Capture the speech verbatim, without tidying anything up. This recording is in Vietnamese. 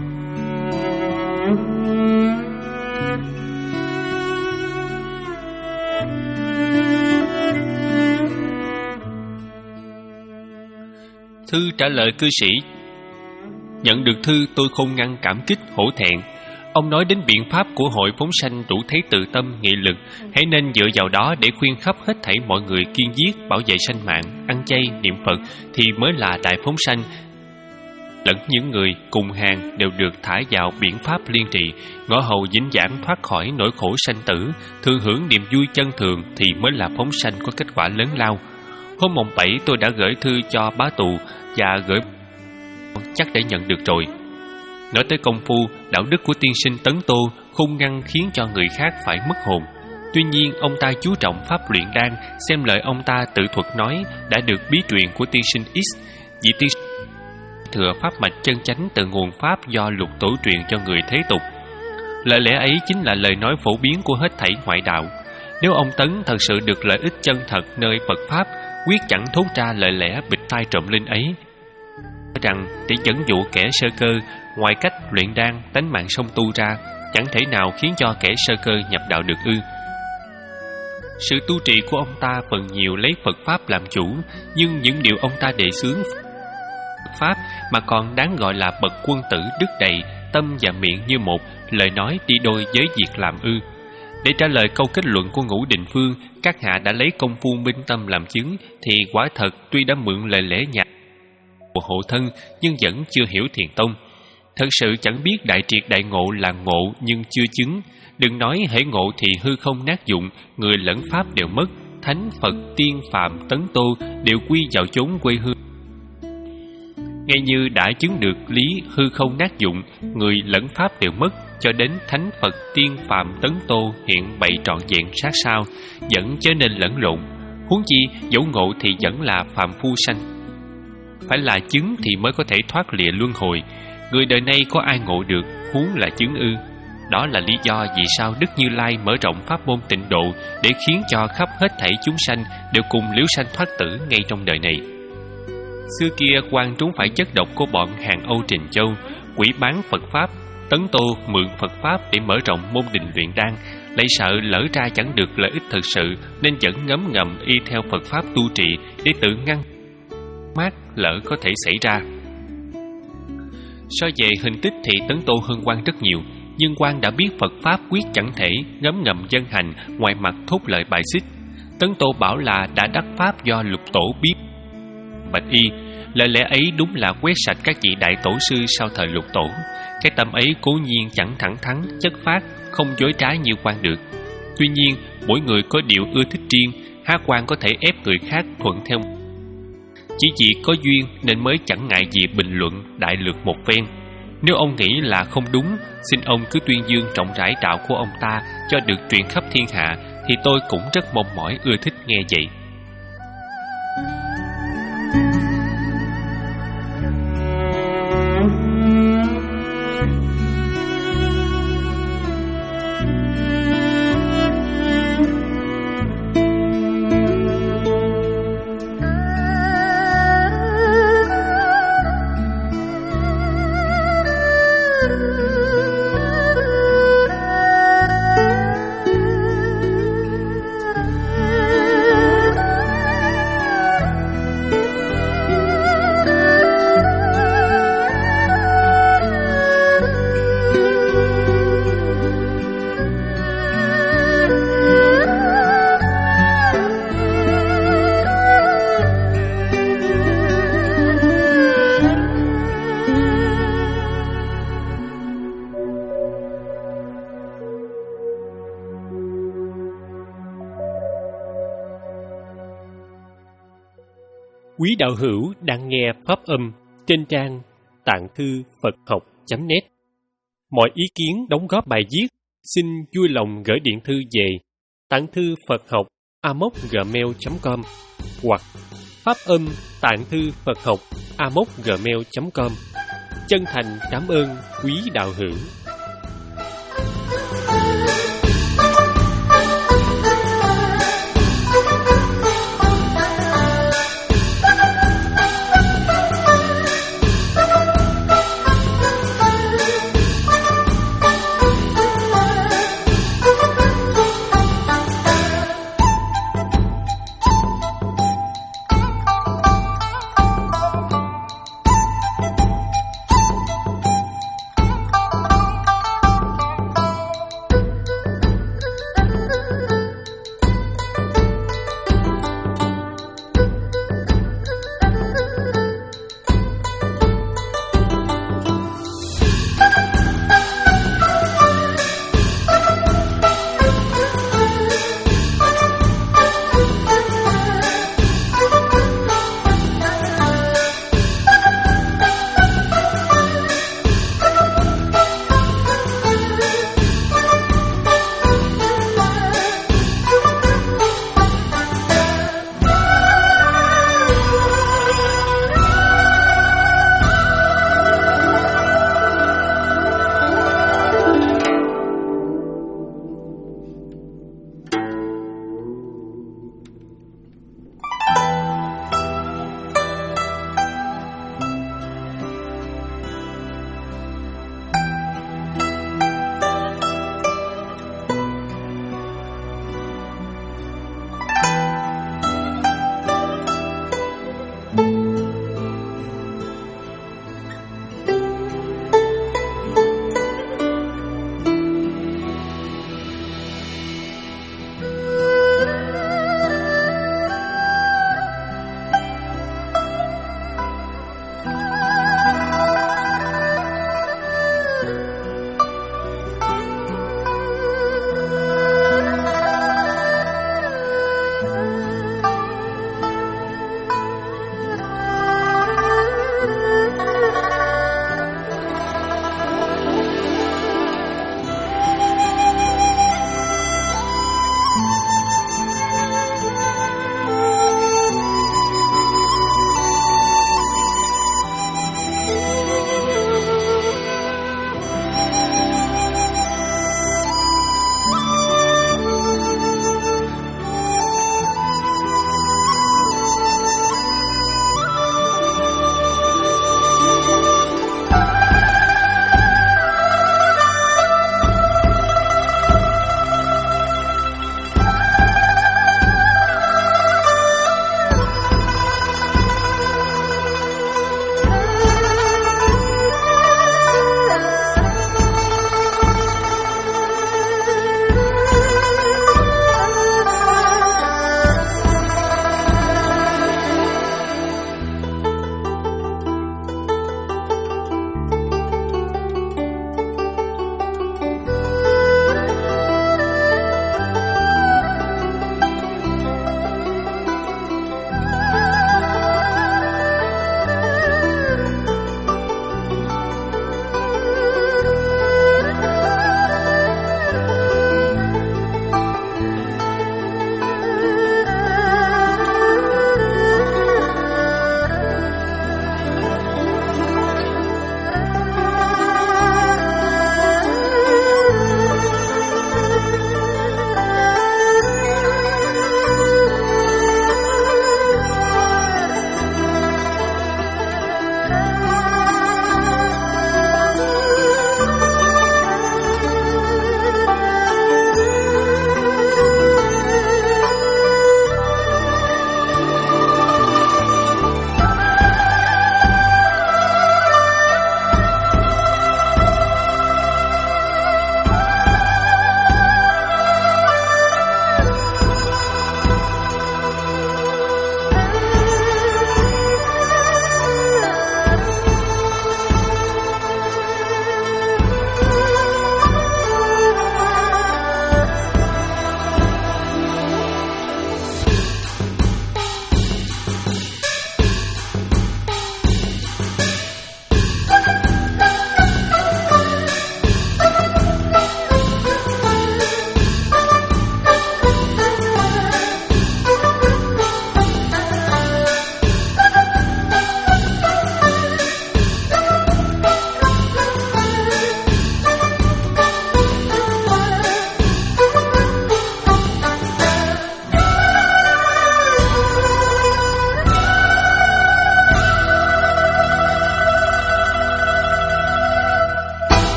Thư trả lời cư sĩ: Nhận được thư tôi không ngăn cảm kích hổ thẹn. Ông nói đến biện pháp của hội phóng sanh đủ thấy tự tâm, nghị lực, hãy nên dựa vào đó để khuyên khắp hết thảy mọi người kiên giết, bảo vệ sanh mạng, ăn chay, niệm Phật thì mới là đại phóng sanh. Lẫn những người cùng hàng đều được thả vào biện pháp liên trì, ngõ hầu vĩnh viễn thoát khỏi nỗi khổ sanh tử, thường hưởng niềm vui chân thường thì mới là phóng sanh có kết quả lớn lao. Hôm mồng bảy tôi đã gửi thư cho bá tù và gửi chắc để nhận được rồi. Nói tới công phu, đạo đức của tiên sinh Tấn Tô không ngăn khiến cho người khác phải mất hồn. Tuy nhiên, ông ta chú trọng pháp luyện đan, xem lời ông ta tự thuật nói đã được bí truyền của tiên sinh X. Vị tiên sinh thừa pháp mạch chân chánh từ nguồn pháp do lục tổ truyền cho người thế tục. Lời lẽ ấy chính là lời nói phổ biến của hết thảy ngoại đạo. Nếu ông Tấn thật sự được lợi ích chân thật nơi Phật Pháp, quyết chẳng thốt ra lời lẽ bịt tai trộm linh ấy. Rằng để dẫn dụ kẻ sơ cơ, ngoài cách luyện đan, tánh mạng song tu ra, chẳng thể nào khiến cho kẻ sơ cơ nhập đạo được ư. Sự tu trì của ông ta phần nhiều lấy Phật Pháp làm chủ, nhưng những điều ông ta đề xướng Phật Pháp mà còn đáng gọi là bậc quân tử đức đầy, tâm và miệng như một, lời nói đi đôi với việc làm ư. Để trả lời câu kết luận của Ngũ Định Phương, các hạ đã lấy công phu minh tâm làm chứng, thì quả thật tuy đã mượn lời lẽ nhạt của hộ thân nhưng vẫn chưa hiểu thiền tông. Thật sự chẳng biết đại triệt đại ngộ là ngộ nhưng chưa chứng. Đừng nói hễ ngộ thì hư không nát dụng, người lẫn pháp đều mất. Thánh Phật tiên Phạm Tấn Tô đều quy vào chốn quê hương. Ngay như đã chứng được lý hư không nát dụng, người lẫn pháp đều mất, cho đến Thánh Phật tiên Phạm Tấn Tô hiện bày trọn vẹn sát sao, vẫn chớ nên lẫn lộn. Huống chi dẫu ngộ thì vẫn là phàm phu sanh, phải là chứng thì mới có thể thoát lìa luân hồi. Người đời nay có ai ngộ được, huống là chứng ư? Đó là lý do vì sao Đức Như Lai mở rộng pháp môn tịnh độ để khiến cho khắp hết thảy chúng sanh đều cùng liễu sanh thoát tử ngay trong đời này. Xưa kia quan trúng phải chất độc của bọn hàng Âu Trình Châu, quỷ bán Phật Pháp. Tấn Tô mượn Phật Pháp để mở rộng môn đình luyện đan, lại sợ lỡ ra chẳng được lợi ích thực sự, nên vẫn ngấm ngầm y theo Phật Pháp tu trì để tự ngăn mát lỡ có thể xảy ra. So về hình tích thì Tấn Tô hơn Quan rất nhiều, nhưng Quan đã biết Phật Pháp quyết chẳng thể ngấm ngầm dân hành, ngoài mặt thốt lời bài xích. Tấn Tô bảo là đã đắc Pháp do lục tổ biết. Bạch y, lời lẽ ấy đúng là quét sạch các vị đại tổ sư sau thời lục tổ. Cái tâm ấy cố nhiên chẳng thẳng thắn, chất phát, không dối trá như Quan được. Tuy nhiên, mỗi người có điều ưa thích riêng, há Quan có thể ép người khác thuận theo. Chỉ vì có duyên nên mới chẳng ngại gì bình luận đại lược một phen. Nếu ông nghĩ là không đúng, xin ông cứ tuyên dương rộng rãi đạo của ông ta cho được truyền khắp thiên hạ, thì tôi cũng rất mong mỏi ưa thích nghe vậy. Quý đạo hữu đang nghe pháp âm trên trang tạng thư Phật học chấm net. Mọi ý kiến đóng góp bài viết xin vui lòng gửi điện thư về tạng thư Phật học a m o c gmail chấm com hoặc pháp âm tạng thư Phật học a m o c gmail chấm com. Chân thành cảm ơn quý đạo hữu.